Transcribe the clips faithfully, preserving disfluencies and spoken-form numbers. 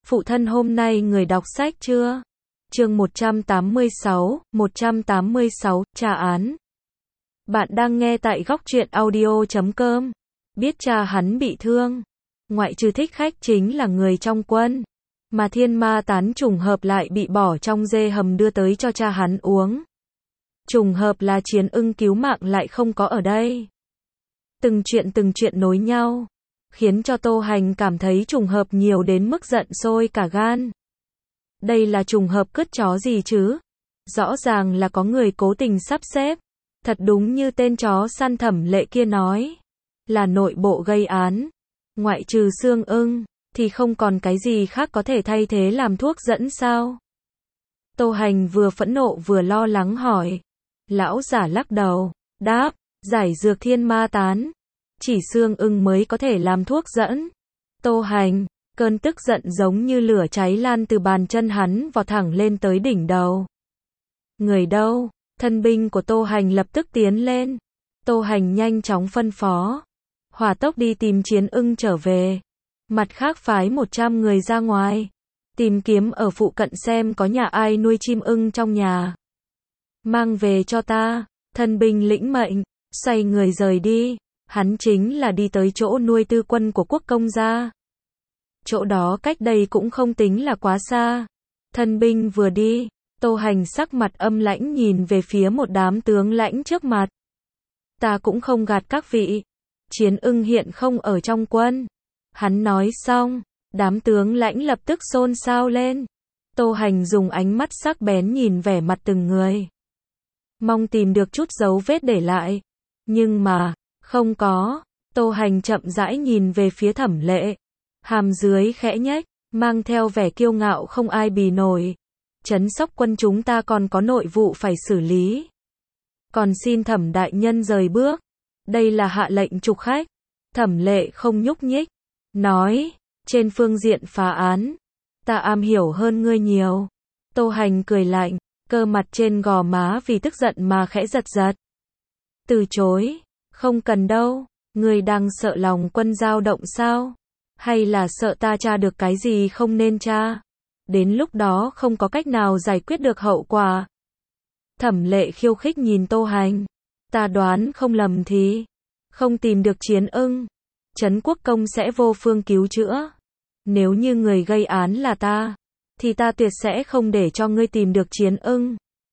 Phụ thân hôm nay người đọc sách chưa? Chương một trăm tám mươi sáu, một trăm tám mươi sáu, tra án. Bạn đang nghe tại góc truyện audio chấm com. Biết cha hắn bị thương, ngoại trừ thích khách chính là người trong quân, mà thiên ma tán trùng hợp lại bị bỏ trong dê hầm đưa tới cho cha hắn uống. Trùng hợp là Chiến Ưng cứu mạng lại không có ở đây. Từng chuyện từng chuyện nối nhau, khiến cho Tô Hành cảm thấy trùng hợp nhiều đến mức giận sôi cả gan. Đây là trùng hợp cứt chó gì chứ? Rõ ràng là có người cố tình sắp xếp. Thật đúng như tên chó săn Thẩm Lệ kia nói, là nội bộ gây án. Ngoại trừ xương ưng, thì không còn cái gì khác có thể thay thế làm thuốc dẫn sao? Tô Hành vừa phẫn nộ vừa lo lắng hỏi. Lão giả lắc đầu, đáp, giải dược thiên ma tán. Chỉ xương ưng mới có thể làm thuốc dẫn. Tô Hành, cơn tức giận giống như lửa cháy lan từ bàn chân hắn vọt thẳng lên tới đỉnh đầu. Người đâu? Thân binh của Tô Hành lập tức tiến lên. Tô Hành nhanh chóng phân phó. Hỏa tốc đi tìm Chiến Ưng trở về. Mặt khác phái một trăm người ra ngoài. Tìm kiếm ở phụ cận xem có nhà ai nuôi chim ưng trong nhà. Mang về cho ta. Thân binh lĩnh mệnh, xoay người rời đi. Hắn chính là đi tới chỗ nuôi tư quân của quốc công gia. Chỗ đó cách đây cũng không tính là quá xa. Thân binh vừa đi, Tô Hành sắc mặt âm lãnh nhìn về phía một đám tướng lãnh trước mặt. Ta cũng không gạt các vị. Chiến Ưng hiện không ở trong quân. Hắn nói xong, đám tướng lãnh lập tức xôn xao lên. Tô Hành dùng ánh mắt sắc bén nhìn vẻ mặt từng người. Mong tìm được chút dấu vết để lại. Nhưng mà, không có. Tô Hành chậm rãi nhìn về phía Thẩm Lệ. Hàm dưới khẽ nhếch, mang theo vẻ kiêu ngạo không ai bì nổi. Trấn Sóc quân chúng ta còn có nội vụ phải xử lý. Còn xin Thẩm đại nhân rời bước. Đây là hạ lệnh trục khách. Thẩm Lệ không nhúc nhích. Nói, trên phương diện phá án, ta am hiểu hơn ngươi nhiều. Tô Hành cười lạnh, cơ mặt trên gò má vì tức giận mà khẽ giật giật. Từ chối, không cần đâu, ngươi đang sợ lòng quân dao động sao? Hay là sợ ta tra được cái gì không nên tra? Đến lúc đó không có cách nào giải quyết được hậu quả. Thẩm Lệ khiêu khích nhìn Tô Hành. Ta đoán không lầm thì, không tìm được Chiến Ưng, Trấn Quốc công sẽ vô phương cứu chữa. Nếu như người gây án là ta, thì ta tuyệt sẽ không để cho ngươi tìm được Chiến Ưng.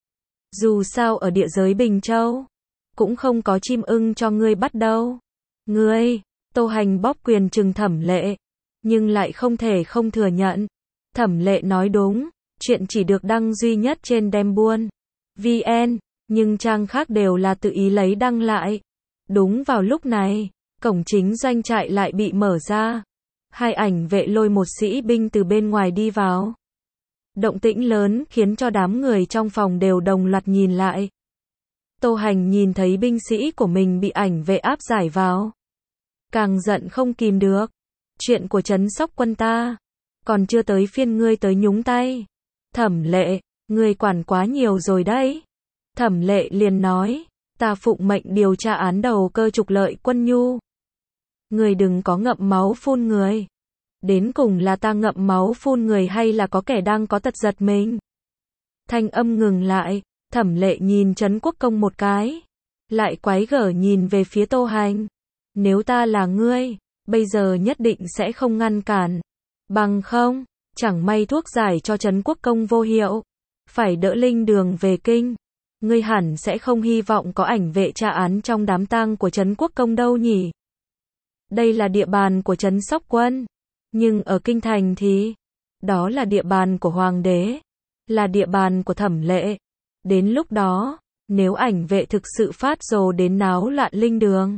Dù sao ở địa giới Bình Châu, cũng không có chim ưng cho ngươi bắt đâu. Ngươi, Tô Hành bóp quyền trừng Thẩm Lệ, nhưng lại không thể không thừa nhận. Thẩm Lệ nói đúng, chuyện chỉ được đăng duy nhất trên Đem Buôn vê en, nhưng trang khác đều là tự ý lấy đăng lại. Đúng vào lúc này, cổng chính doanh trại lại bị mở ra. Hai ảnh vệ lôi một sĩ binh từ bên ngoài đi vào. Động tĩnh lớn khiến cho đám người trong phòng đều đồng loạt nhìn lại. Tô Hành nhìn thấy binh sĩ của mình bị ảnh vệ áp giải vào, càng giận không kìm được. Chuyện của Trấn Sóc quân ta, còn chưa tới phiên ngươi tới nhúng tay. Thẩm Lệ, ngươi quản quá nhiều rồi đấy. Thẩm Lệ liền nói, ta phụng mệnh điều tra án đầu cơ trục lợi quân nhu. Ngươi đừng có ngậm máu phun người. Đến cùng là ta ngậm máu phun người hay là có kẻ đang có tật giật mình? Thanh âm ngừng lại, Thẩm Lệ nhìn Trấn Quốc công một cái, lại quái gở nhìn về phía Tô Hành. Nếu ta là ngươi, bây giờ nhất định sẽ không ngăn cản. Bằng không, chẳng may thuốc giải cho Trấn Quốc công vô hiệu, phải đỡ linh đường về kinh. Ngươi hẳn sẽ không hy vọng có ảnh vệ tra án trong đám tang của Trấn Quốc công đâu nhỉ? Đây là địa bàn của Trấn Sóc quân, nhưng ở kinh thành thì, đó là địa bàn của hoàng đế, là địa bàn của Thẩm Lệ. Đến lúc đó, nếu ảnh vệ thực sự phát rồ đến náo loạn linh đường,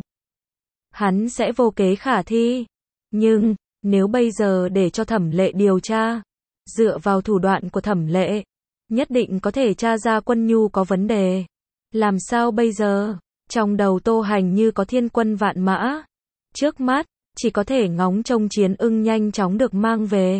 hắn sẽ vô kế khả thi. Nhưng, nếu bây giờ để cho Thẩm Lệ điều tra, dựa vào thủ đoạn của Thẩm Lệ, nhất định có thể tra ra quân nhu có vấn đề. Làm sao bây giờ? Trong đầu Tô Hành như có thiên quân vạn mã. Trước mắt, chỉ có thể ngóng trông Chiến Ưng nhanh chóng được mang về.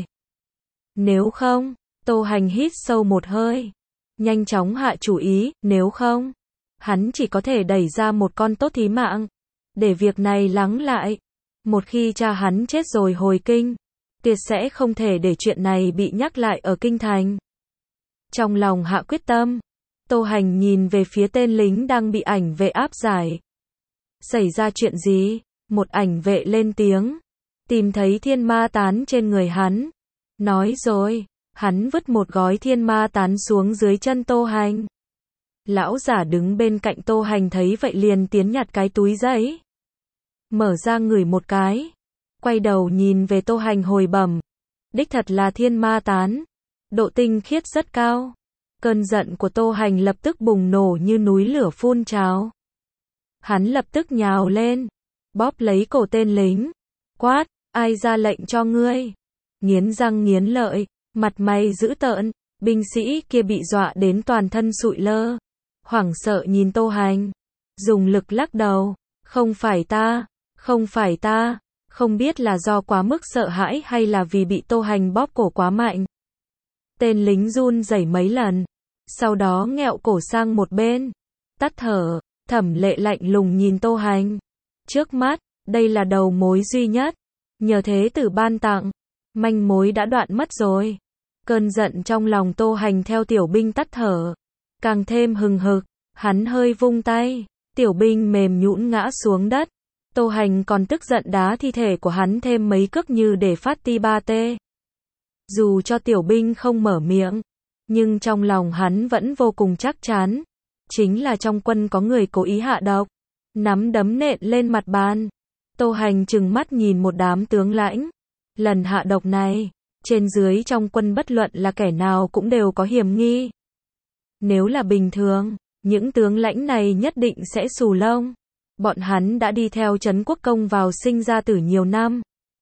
Nếu không, Tô Hành hít sâu một hơi, nhanh chóng hạ chủ ý. Nếu không, hắn chỉ có thể đẩy ra một con tốt thí mạng, để việc này lắng lại. Một khi cha hắn chết rồi hồi kinh, tuyệt sẽ không thể để chuyện này bị nhắc lại ở kinh thành. Trong lòng hạ quyết tâm, Tô Hành nhìn về phía tên lính đang bị ảnh vệ áp giải. Xảy ra chuyện gì? Một ảnh vệ lên tiếng. Tìm thấy thiên ma tán trên người hắn. Nói rồi, hắn vứt một gói thiên ma tán xuống dưới chân Tô Hành. Lão giả đứng bên cạnh Tô Hành thấy vậy liền tiến nhặt cái túi giấy. Mở ra ngửi một cái. Quay đầu nhìn về Tô Hành hồi bẩm. Đích thật là thiên ma tán. Độ tinh khiết rất cao. Cơn giận của Tô Hành lập tức bùng nổ như núi lửa phun trào. Hắn lập tức nhào lên. Bóp lấy cổ tên lính. Quát, ai ra lệnh cho ngươi? Nghiến răng nghiến lợi, mặt mày dữ tợn. Binh sĩ kia bị dọa đến toàn thân sụi lơ. Hoảng sợ nhìn Tô Hành. Dùng lực lắc đầu. Không phải ta, không phải ta. Không biết là do quá mức sợ hãi hay là vì bị Tô Hành bóp cổ quá mạnh. Tên lính run rẩy mấy lần. Sau đó nghẹo cổ sang một bên. Tắt thở, Thẩm Lệ lạnh lùng nhìn Tô Hành. Trước mắt, đây là đầu mối duy nhất. Nhờ thế tử ban tặng, manh mối đã đoạn mất rồi. Cơn giận trong lòng Tô Hành theo tiểu binh tắt thở. Càng thêm hừng hực, hắn hơi vung tay. Tiểu binh mềm nhũn ngã xuống đất. Tô Hành còn tức giận đá thi thể của hắn thêm mấy cước như để phát ti ba tê. Dù cho tiểu binh không mở miệng, nhưng trong lòng hắn vẫn vô cùng chắc chắn. Chính là trong quân có người cố ý hạ độc. Nắm đấm nện lên mặt bàn. Tô Hành trừng mắt nhìn một đám tướng lãnh. Lần hạ độc này, trên dưới trong quân bất luận là kẻ nào cũng đều có hiểm nghi. Nếu là bình thường, những tướng lãnh này nhất định sẽ xù lông. Bọn hắn đã đi theo Trấn Quốc Công vào sinh ra tử nhiều năm.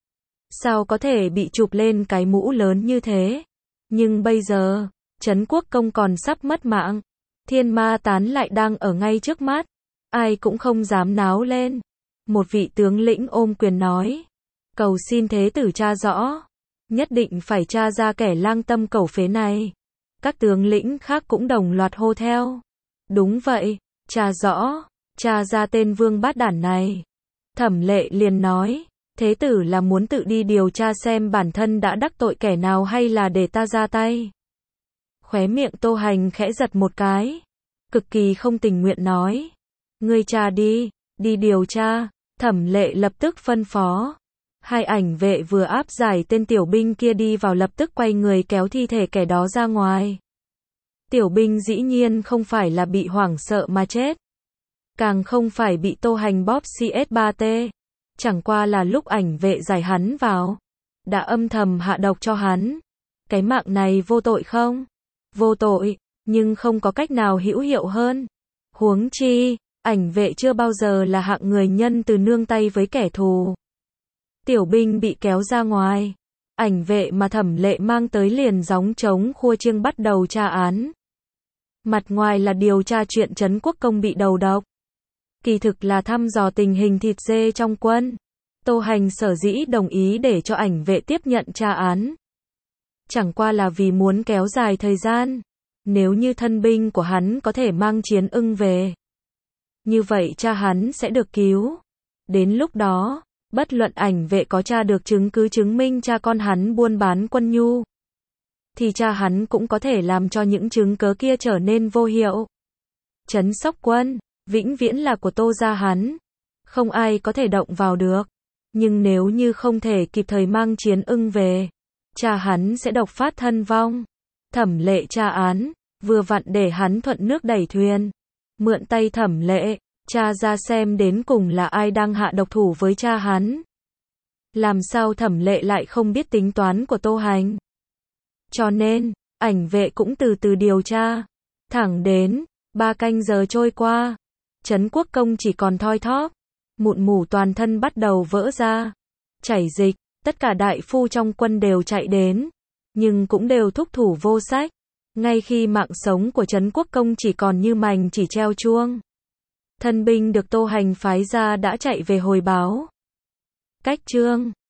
Sao có thể bị chụp lên cái mũ lớn như thế? Nhưng bây giờ, Trấn Quốc Công còn sắp mất mạng. Thiên ma tán lại đang ở ngay trước mắt. Ai cũng không dám náo lên. Một vị tướng lĩnh ôm quyền nói. Cầu xin thế tử tra rõ. Nhất định phải tra ra kẻ lang tâm cẩu phế này. Các tướng lĩnh khác cũng đồng loạt hô theo. Đúng vậy, tra rõ. Tra ra tên vương bát đản này. Thẩm Lệ liền nói. Thế tử là muốn tự đi điều tra xem bản thân đã đắc tội kẻ nào hay là để ta ra tay. Khóe miệng Tô Hành khẽ giật một cái. Cực kỳ không tình nguyện nói. Ngươi tra đi, đi điều tra. Thẩm Lệ lập tức phân phó. Hai ảnh vệ vừa áp giải tên tiểu binh kia đi vào lập tức quay người kéo thi thể kẻ đó ra ngoài. Tiểu binh dĩ nhiên không phải là bị hoảng sợ mà chết. Càng không phải bị Tô Hành bóp xê ét ba tê. Chẳng qua là lúc ảnh vệ giải hắn vào. Đã âm thầm hạ độc cho hắn. Cái mạng này vô tội không? Vô tội, nhưng không có cách nào hữu hiệu hơn. Huống chi, ảnh vệ chưa bao giờ là hạng người nhân từ nương tay với kẻ thù. Tiểu binh bị kéo ra ngoài. Ảnh vệ mà Thẩm Lệ mang tới liền gióng trống khua chiêng bắt đầu tra án. Mặt ngoài là điều tra chuyện Trấn Quốc Công bị đầu độc. Kỳ thực là thăm dò tình hình thịt dê trong quân. Tô Hành sở dĩ đồng ý để cho ảnh vệ tiếp nhận tra án. Chẳng qua là vì muốn kéo dài thời gian. Nếu như thân binh của hắn có thể mang Chiến Ưng về. Như vậy cha hắn sẽ được cứu. Đến lúc đó, bất luận ảnh vệ có tra được chứng cứ chứng minh cha con hắn buôn bán quân nhu. Thì cha hắn cũng có thể làm cho những chứng cứ kia trở nên vô hiệu. Trấn Sóc Quân, vĩnh viễn là của Tô gia hắn. Không ai có thể động vào được. Nhưng nếu như không thể kịp thời mang Chiến Ưng về, cha hắn sẽ độc phát thân vong. Thẩm Lệ tra án, vừa vặn để hắn thuận nước đẩy thuyền. Mượn tay Thẩm Lệ, tra ra xem đến cùng là ai đang hạ độc thủ với cha hắn. Làm sao Thẩm Lệ lại không biết tính toán của Tô Hành? Cho nên, ảnh vệ cũng từ từ điều tra. Thẳng đến, ba canh giờ trôi qua. Trấn Quốc Công chỉ còn thoi thóp. Mụn mủ toàn thân bắt đầu vỡ ra. Chảy dịch, tất cả đại phu trong quân đều chạy đến. Nhưng cũng đều thúc thủ vô sách. Ngay khi mạng sống của Trấn Quốc Công chỉ còn như mành chỉ treo chuông. Thân binh được Tô Hành phái ra đã chạy về hồi báo. Cách chương